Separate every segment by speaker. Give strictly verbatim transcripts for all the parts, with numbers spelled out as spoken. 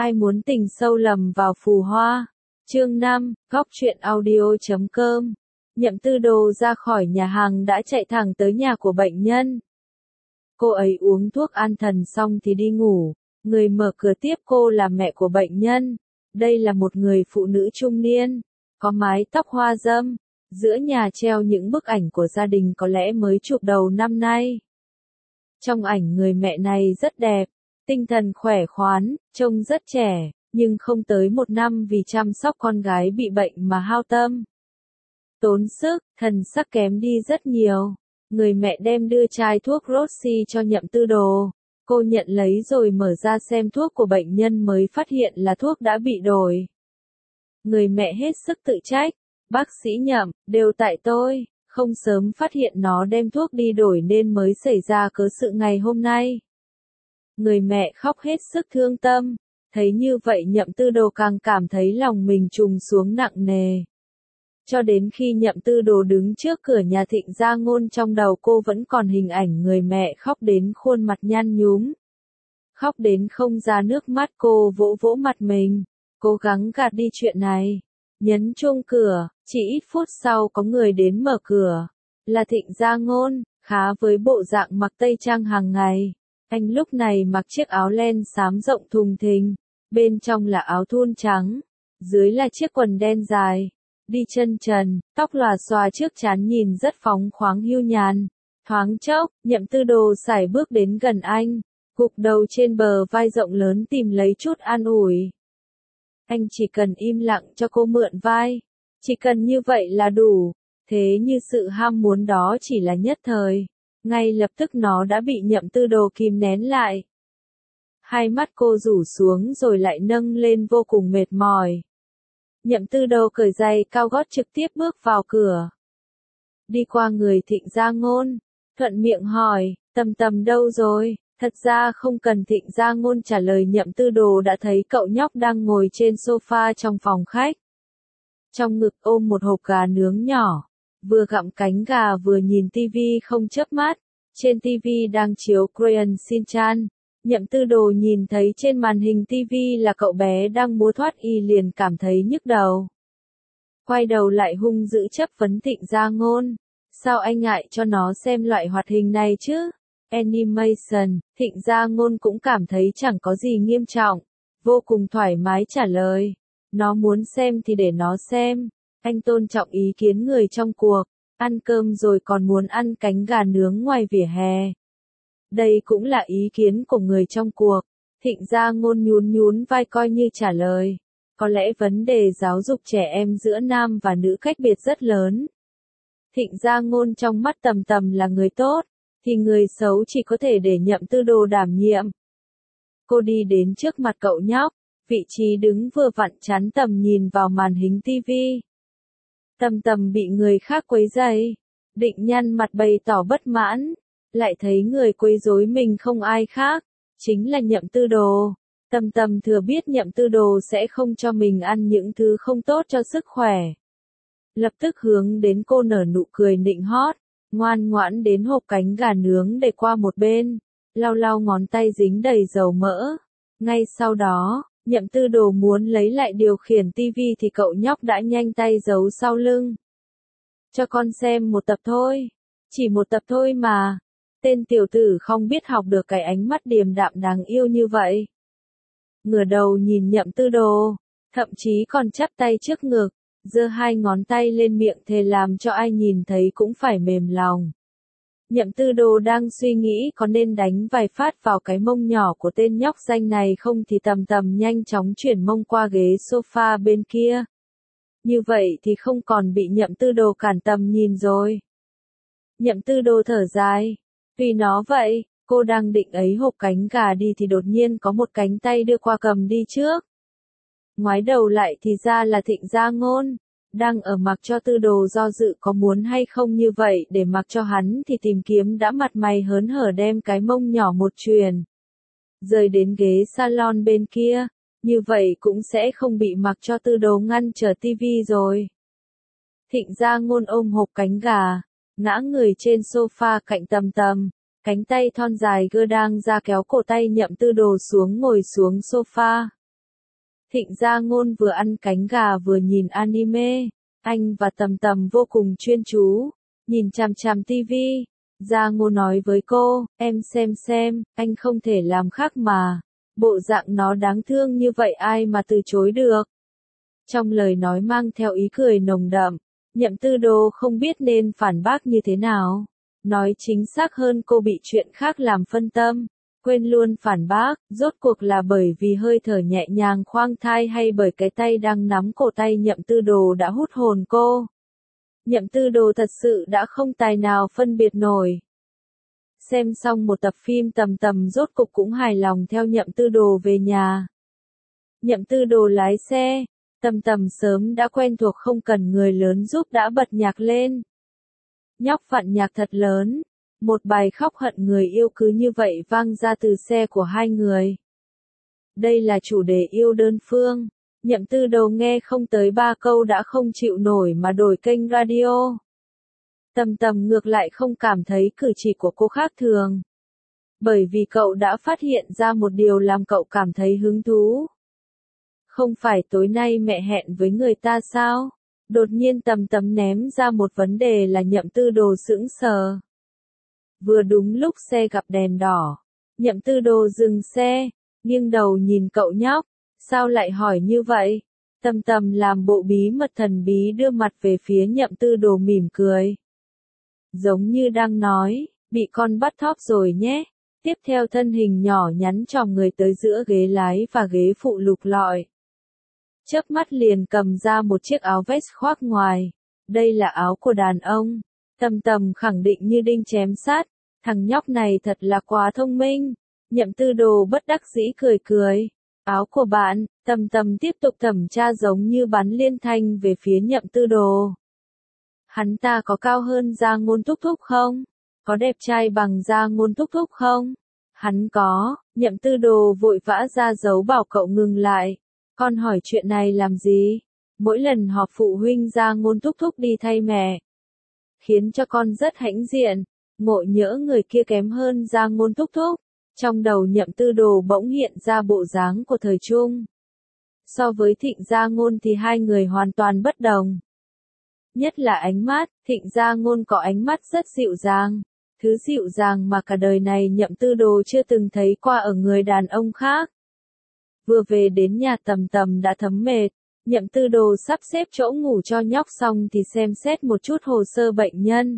Speaker 1: Ai muốn tình sâu lầm vào phù hoa. Chương năm, góc truyện audio chấm com. Nhậm Tư Đồ ra khỏi nhà hàng đã chạy thẳng tới nhà của bệnh nhân. Cô ấy uống thuốc an thần xong thì đi ngủ. Người mở cửa tiếp cô là mẹ của bệnh nhân. Đây là một người phụ nữ trung niên, có mái tóc hoa râm. Giữa nhà treo những bức ảnh của gia đình có lẽ mới chụp đầu năm nay. Trong ảnh người mẹ này rất đẹp, tinh thần khỏe khoắn, trông rất trẻ, nhưng không tới một năm vì chăm sóc con gái bị bệnh mà hao tâm. Tốn sức, thần sắc kém đi rất nhiều. Người mẹ đem đưa chai thuốc Roxy cho Nhậm Tư Đồ. Cô nhận lấy rồi mở ra xem thuốc của bệnh nhân mới phát hiện là thuốc đã bị đổi. Người mẹ hết sức tự trách. Bác sĩ Nhậm, đều tại tôi, không sớm phát hiện nó đem thuốc đi đổi nên mới xảy ra cớ sự ngày hôm nay. Người mẹ khóc hết sức thương tâm, thấy như vậy Nhậm Tư Đồ càng cảm thấy lòng mình trùng xuống nặng nề. Cho đến khi Nhậm Tư Đồ đứng trước cửa nhà Thịnh Gia Ngôn, trong đầu cô vẫn còn hình ảnh người mẹ khóc đến khuôn mặt nhăn nhúm. Khóc đến không ra nước mắt, cô vỗ vỗ mặt mình, cố gắng gạt đi chuyện này. Nhấn chuông cửa, chỉ ít phút sau có người đến mở cửa. Là Thịnh Gia Ngôn, khá với bộ dạng mặc tây trang hàng ngày. Anh lúc này mặc chiếc áo len xám rộng thùng thình, bên trong là áo thun trắng, dưới là chiếc quần đen dài. Đi chân trần, tóc lòa xòa trước trán nhìn rất phóng khoáng hiu nhàn. Thoáng chốc, Nhậm Tư Đồ sải bước đến gần anh, gục đầu trên bờ vai rộng lớn tìm lấy chút an ủi. Anh chỉ cần im lặng cho cô mượn vai, chỉ cần như vậy là đủ. Thế như sự ham muốn đó chỉ là nhất thời, ngay lập tức nó đã bị Nhậm Tư Đồ kìm nén lại. Hai mắt cô rủ xuống rồi lại nâng lên vô cùng mệt mỏi. Nhậm Tư Đồ cởi giày cao gót trực tiếp bước vào cửa. Đi qua người Thịnh Gia Ngôn, thuận miệng hỏi, Tầm Tầm đâu rồi? Thật ra không cần Thịnh Gia Ngôn trả lời, Nhậm Tư Đồ đã thấy cậu nhóc đang ngồi trên sofa trong phòng khách. Trong ngực ôm một hộp gà nướng nhỏ, vừa gặm cánh gà vừa nhìn tivi không chớp mắt. Trên tivi đang chiếu Crayon Shin-chan. Nhậm Tư Đồ nhìn thấy trên màn hình tivi là cậu bé đang múa thoát y liền cảm thấy nhức đầu. Quay đầu lại hung dữ chất vấn Thịnh Gia Ngôn. Sao anh ngại cho nó xem loại hoạt hình này chứ? Animation, Thịnh Gia Ngôn cũng cảm thấy chẳng có gì nghiêm trọng, vô cùng thoải mái trả lời. Nó muốn xem thì để nó xem, anh tôn trọng ý kiến người trong cuộc, ăn cơm rồi còn muốn ăn cánh gà nướng ngoài vỉa hè. Đây cũng là ý kiến của người trong cuộc. Thịnh Gia Ngôn nhún nhún vai coi như trả lời. Có lẽ vấn đề giáo dục trẻ em giữa nam và nữ cách biệt rất lớn. Thịnh Gia Ngôn trong mắt Tầm Tầm là người tốt, thì người xấu chỉ có thể để Nhậm Tư Đồ đảm nhiệm. Cô đi đến trước mặt cậu nhóc, vị trí đứng vừa vặn chắn tầm nhìn vào màn hình tivi. Tầm Tầm bị người khác quấy rầy, định nhăn mặt bày tỏ bất mãn, lại thấy người quấy rối mình không ai khác, chính là Nhậm Tư Đồ. Tầm Tầm thừa biết Nhậm Tư Đồ sẽ không cho mình ăn những thứ không tốt cho sức khỏe. Lập tức hướng đến cô nở nụ cười nịnh hót, ngoan ngoãn đến hộp cánh gà nướng để qua một bên, lau lau ngón tay dính đầy dầu mỡ. Ngay sau đó, Nhậm Tư Đồ muốn lấy lại điều khiển tivi thì cậu nhóc đã nhanh tay giấu sau lưng. Cho con xem một tập thôi, chỉ một tập thôi mà. Tên tiểu tử không biết học được cái ánh mắt điềm đạm đáng yêu như vậy. Ngửa đầu nhìn Nhậm Tư Đồ, thậm chí còn chắp tay trước ngực, giơ hai ngón tay lên miệng thề làm cho ai nhìn thấy cũng phải mềm lòng. Nhậm Tư Đồ đang suy nghĩ có nên đánh vài phát vào cái mông nhỏ của tên nhóc danh này không thì Tầm Tầm nhanh chóng chuyển mông qua ghế sofa bên kia. Như vậy thì không còn bị Nhậm Tư Đồ cản tầm nhìn rồi. Nhậm Tư Đồ thở dài. Vì nó vậy, cô đang định ấy hộp cánh gà đi thì đột nhiên có một cánh tay đưa qua cầm đi trước. Ngoái đầu lại thì ra là Thịnh Gia Ngôn, đang ở mặc cho Tư Đồ do dự có muốn hay không như vậy để mặc cho hắn thì tìm kiếm đã mặt mày hớn hở đem cái mông nhỏ một chuyền. Rời đến ghế salon bên kia, như vậy cũng sẽ không bị mặc cho Tư Đồ ngăn trở tivi rồi. Thịnh Gia Ngôn ôm hộp cánh gà, ngã người trên sofa cạnh Tầm Tầm, cánh tay thon dài gơ đang ra kéo cổ tay Nhậm Tư Đồ xuống ngồi xuống sofa. Thịnh Gia Ngôn vừa ăn cánh gà vừa nhìn anime. Anh và Tầm Tầm vô cùng chuyên chú, nhìn chằm chằm tivi. Gia Ngôn nói với cô, em xem xem, anh không thể làm khác mà. Bộ dạng nó đáng thương như vậy ai mà từ chối được. Trong lời nói mang theo ý cười nồng đậm, Nhậm Tư Đồ không biết nên phản bác như thế nào. Nói chính xác hơn cô bị chuyện khác làm phân tâm, quên luôn phản bác, rốt cuộc là bởi vì hơi thở nhẹ nhàng khoang thai hay bởi cái tay đang nắm cổ tay Nhậm Tư Đồ đã hút hồn cô. Nhậm Tư Đồ thật sự đã không tài nào phân biệt nổi. Xem xong một tập phim Tầm Tầm rốt cục cũng hài lòng theo Nhậm Tư Đồ về nhà. Nhậm Tư Đồ lái xe, Tầm Tầm sớm đã quen thuộc không cần người lớn giúp đã bật nhạc lên. Nhóc vặn nhạc thật lớn, một bài khóc hận người yêu cứ như vậy vang ra từ xe của hai người. Đây là chủ đề yêu đơn phương, Nhậm Tư Đồ nghe không tới ba câu đã không chịu nổi mà đổi kênh radio. Tầm Tầm ngược lại không cảm thấy cử chỉ của cô khác thường. Bởi vì cậu đã phát hiện ra một điều làm cậu cảm thấy hứng thú. Không phải tối nay mẹ hẹn với người ta sao? Đột nhiên Tầm Tầm ném ra một vấn đề là Nhậm Tư Đồ sững sờ. Vừa đúng lúc xe gặp đèn đỏ, Nhậm Tư Đồ dừng xe, nghiêng đầu nhìn cậu nhóc, sao lại hỏi như vậy? Tầm Tầm làm bộ bí mật thần bí đưa mặt về phía Nhậm Tư Đồ mỉm cười. Giống như đang nói, bị con bắt thóp rồi nhé. Tiếp theo thân hình nhỏ nhắn chòm người tới giữa ghế lái và ghế phụ lục lọi. Chớp mắt liền cầm ra một chiếc áo vest khoác ngoài. Đây là áo của đàn ông. Tầm Tầm khẳng định như đinh chém sát. Thằng nhóc này thật là quá thông minh. Nhậm Tư Đồ bất đắc dĩ cười cười. Áo của bạn, Tầm Tầm tiếp tục thẩm tra giống như bắn liên thanh về phía Nhậm Tư Đồ. Hắn ta có cao hơn Gia Ngôn Thúc Thúc không? Có đẹp trai bằng Gia Ngôn Thúc Thúc không? Hắn có, Nhậm Tư Đồ vội vã ra dấu bảo cậu ngừng lại. Con hỏi chuyện này làm gì? Mỗi lần họp phụ huynh Gia Ngôn Thúc Thúc đi thay mẹ. Khiến cho con rất hãnh diện, ngộ nhỡ người kia kém hơn Gia Ngôn Thúc Thúc. Trong đầu Nhậm Tư Đồ bỗng hiện ra bộ dáng của thời trung. So với Thịnh Gia Ngôn thì hai người hoàn toàn bất đồng. Nhất là ánh mắt, Thịnh Gia Ngôn có ánh mắt rất dịu dàng. Thứ dịu dàng mà cả đời này Nhậm Tư Đồ chưa từng thấy qua ở người đàn ông khác. Vừa về đến nhà Tầm Tầm đã thấm mệt, Nhậm Tư Đồ sắp xếp chỗ ngủ cho nhóc xong thì xem xét một chút hồ sơ bệnh nhân.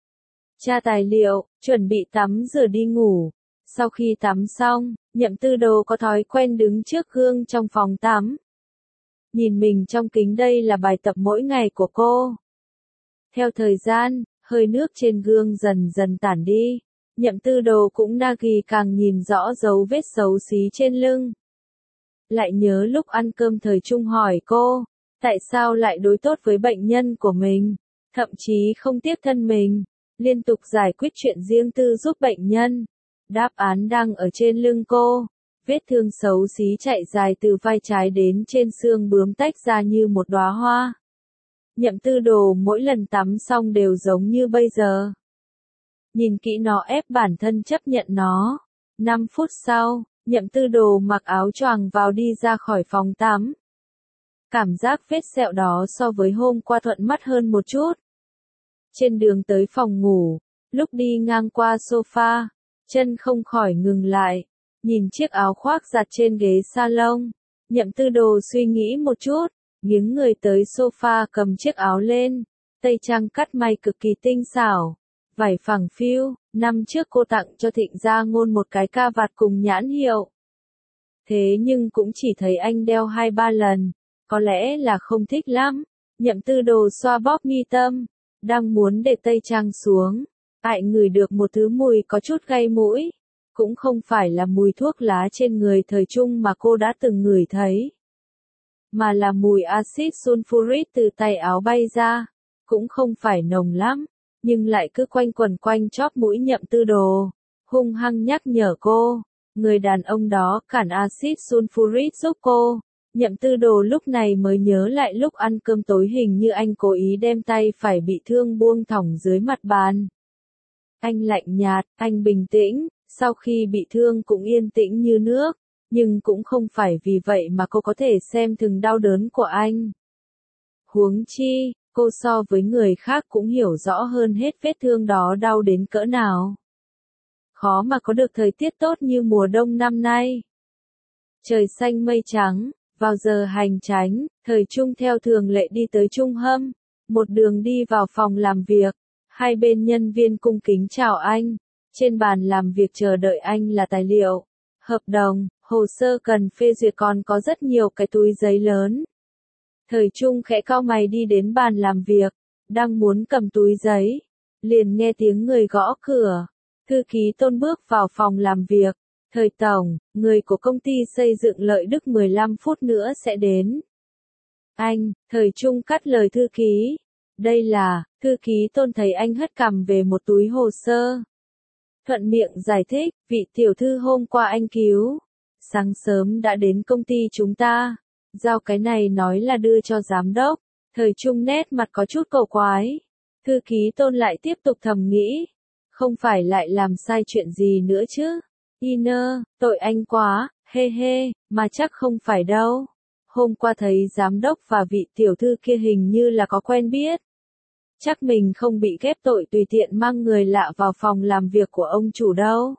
Speaker 1: Tra tài liệu, chuẩn bị tắm rửa đi ngủ. Sau khi tắm xong, Nhậm Tư Đồ có thói quen đứng trước gương trong phòng tắm. Nhìn mình trong kính đây là bài tập mỗi ngày của cô. Theo thời gian, hơi nước trên gương dần dần tản đi. Nhậm Tư Đồ cũng nagi càng nhìn rõ dấu vết xấu xí trên lưng. Lại nhớ lúc ăn cơm thời trung hỏi cô, tại sao lại đối tốt với bệnh nhân của mình, thậm chí không tiếc thân mình, liên tục giải quyết chuyện riêng tư giúp bệnh nhân. Đáp án đang ở trên lưng cô. Vết thương xấu xí chạy dài từ vai trái đến trên xương bướm tách ra như một đóa hoa. Nhậm Tư Đồ mỗi lần tắm xong đều giống như bây giờ. Nhìn kỹ nó ép bản thân chấp nhận nó. năm phút sau, Nhậm Tư Đồ mặc áo choàng vào đi ra khỏi phòng tắm. Cảm giác vết sẹo đó so với hôm qua thuận mắt hơn một chút. Trên đường tới phòng ngủ, lúc đi ngang qua sofa, chân không khỏi ngừng lại. Nhìn chiếc áo khoác giặt trên ghế salon, Nhậm Tư Đồ suy nghĩ một chút, nghiêng người tới sofa cầm chiếc áo lên, tây trang cắt may cực kỳ tinh xảo, vải phẳng phiu, năm trước cô tặng cho Thịnh Gia Ngôn một cái ca vạt cùng nhãn hiệu. Thế nhưng cũng chỉ thấy anh đeo hai ba lần, có lẽ là không thích lắm. Nhậm Tư Đồ xoa bóp mi tâm, đang muốn để tây trang xuống, lại ngửi được một thứ mùi có chút gây mũi. Cũng không phải là mùi thuốc lá trên người thời trung mà cô đã từng ngửi thấy, mà là mùi axit sulfuric từ tay áo bay ra. Cũng không phải nồng lắm, nhưng lại cứ quanh quẩn quanh chóp mũi Nhậm Tư Đồ, hung hăng nhắc nhở cô, người đàn ông đó cản axit sulfuric giúp cô. Nhậm Tư Đồ lúc này mới nhớ lại lúc ăn cơm tối hình như anh cố ý đem tay phải bị thương buông thõng dưới mặt bàn. Anh lạnh nhạt, anh bình tĩnh. Sau khi bị thương cũng yên tĩnh như nước, nhưng cũng không phải vì vậy mà cô có thể xem thường đau đớn của anh. Huống chi, cô so với người khác cũng hiểu rõ hơn hết vết thương đó đau đến cỡ nào. Khó mà có được thời tiết tốt như mùa đông năm nay. Trời xanh mây trắng, vào giờ hành chánh, Thời Trung theo thường lệ đi tới Trung Hâm, một đường đi vào phòng làm việc, hai bên nhân viên cung kính chào anh, trên bàn làm việc chờ đợi anh là tài liệu, hợp đồng, hồ sơ cần phê duyệt còn có rất nhiều cái túi giấy lớn. Thời Trung khẽ cau mày đi đến bàn làm việc, đang muốn cầm túi giấy, liền nghe tiếng người gõ cửa, thư ký Tôn bước vào phòng làm việc. Thời tổng, người của công ty xây dựng Lợi Đức mười lăm phút nữa sẽ đến. Anh, Thời Trung cắt lời thư ký. Đây là, thư ký Tôn thấy anh hất cằm về một túi hồ sơ. Thuận miệng giải thích, vị tiểu thư hôm qua anh cứu. Sáng sớm đã đến công ty chúng ta. Giao cái này nói là đưa cho giám đốc. Thời Trung nét mặt có chút cầu quái. Thư ký Tôn lại tiếp tục thầm nghĩ. Không phải lại làm sai chuyện gì nữa chứ. Iner, tội anh quá, hê hê, mà chắc không phải đâu. Hôm qua thấy giám đốc và vị tiểu thư kia hình như là có quen biết. Chắc mình không bị ghép tội tùy tiện mang người lạ vào phòng làm việc của ông chủ đâu.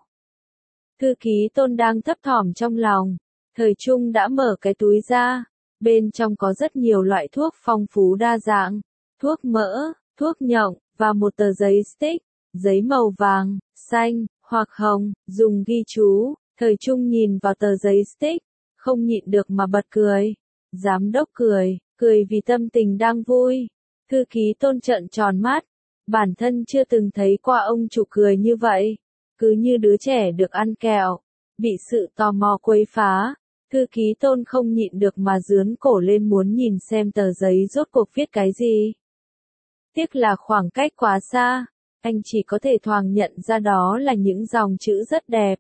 Speaker 1: Thư ký Tôn đang thấp thỏm trong lòng. Thời Trung đã mở cái túi ra. Bên trong có rất nhiều loại thuốc phong phú đa dạng. Thuốc mỡ, thuốc nhộng, và một tờ giấy stick, giấy màu vàng, xanh, hoặc hồng, dùng ghi chú. Thời Trung nhìn vào tờ giấy stick, không nhịn được mà bật cười. Giám đốc cười, cười vì tâm tình đang vui. Thư ký Tôn trợn tròn mắt, bản thân chưa từng thấy qua ông chủ cười như vậy, cứ như đứa trẻ được ăn kẹo, bị sự tò mò quấy phá. Thư ký Tôn không nhịn được mà dướn cổ lên muốn nhìn xem tờ giấy rốt cuộc viết cái gì. Tiếc là khoảng cách quá xa, anh chỉ có thể thoáng nhận ra đó là những dòng chữ rất đẹp.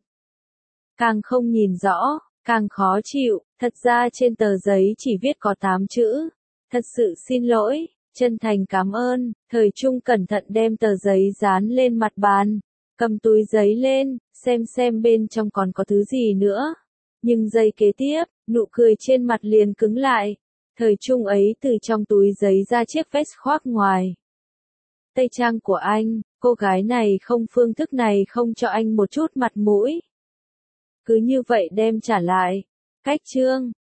Speaker 1: Càng không nhìn rõ, càng khó chịu, thật ra trên tờ giấy chỉ viết có tám chữ. Thật sự xin lỗi, chân thành cảm ơn. Thời Trung cẩn thận đem tờ giấy dán lên mặt bàn, cầm túi giấy lên, xem xem bên trong còn có thứ gì nữa. Nhưng giây kế tiếp, nụ cười trên mặt liền cứng lại. Thời Trung ấy từ trong túi giấy ra chiếc vest khoác ngoài. Tây trang của anh, cô gái này không phương thức này không cho anh một chút mặt mũi. Cứ như vậy đem trả lại. Cách chương